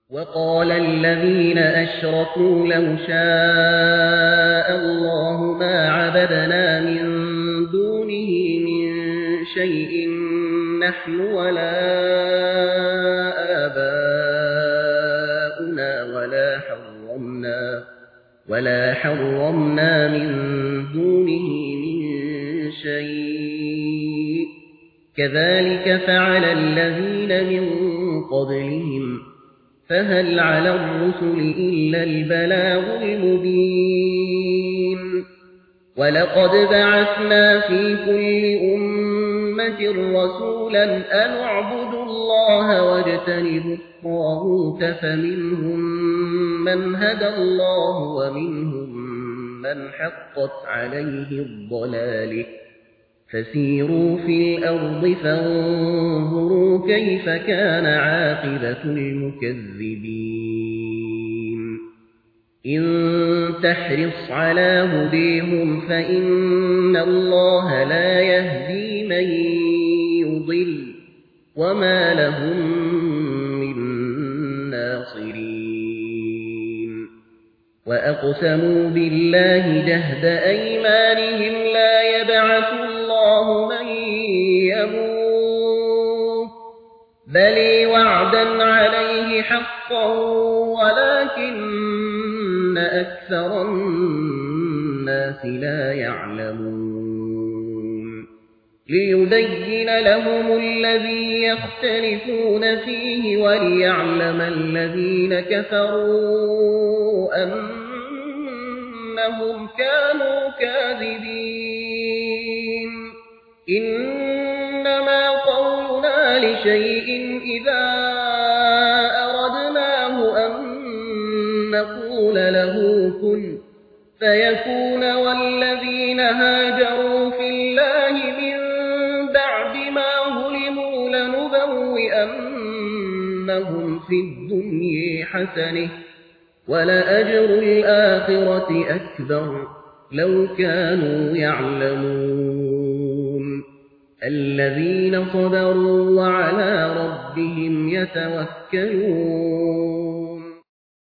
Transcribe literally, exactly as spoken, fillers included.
وقال الذين أشركوا لو شاء الله ما عبدنا من دونه من شيء نحن ولا آباؤنا ولا حرمنا ولا حرمنا من دونه من شيء كذلك فعل الذين من قبلهم فهل على الرسل إلا البلاغ المبين ولقد بعثنا في كل أمة رسولا أن اعبدوا الله واجتنبوا الطاغوت فمنهم من هدى الله ومنهم من حقت عليه الضلالة فسيروا في الأرض فانظروا كيف كان عاقبة المكذبين إن تحرص على هديهم فإن الله لا يهدي من يضل وما لهم من ناصرين وأقسموا بالله جهد أيمانهم لا يبعث الله من يموت بل وعدا عليه حقا ولكن أكثر الناس لا يعلمون ليبين لهم الذي يختلفون فيه وليعلم الذين كفروا أنهم كانوا كاذبين إنما قولنا لشيء إذا أردناه أن نقول له كن فيكون والذين هاجروا في الله من بعد ما ظلموا لنبوئنهم في الدنيا حسنة ولأجر الآخرة أكبر لو كانوا يعلمون الذين صبروا وعلى ربهم يتوكلون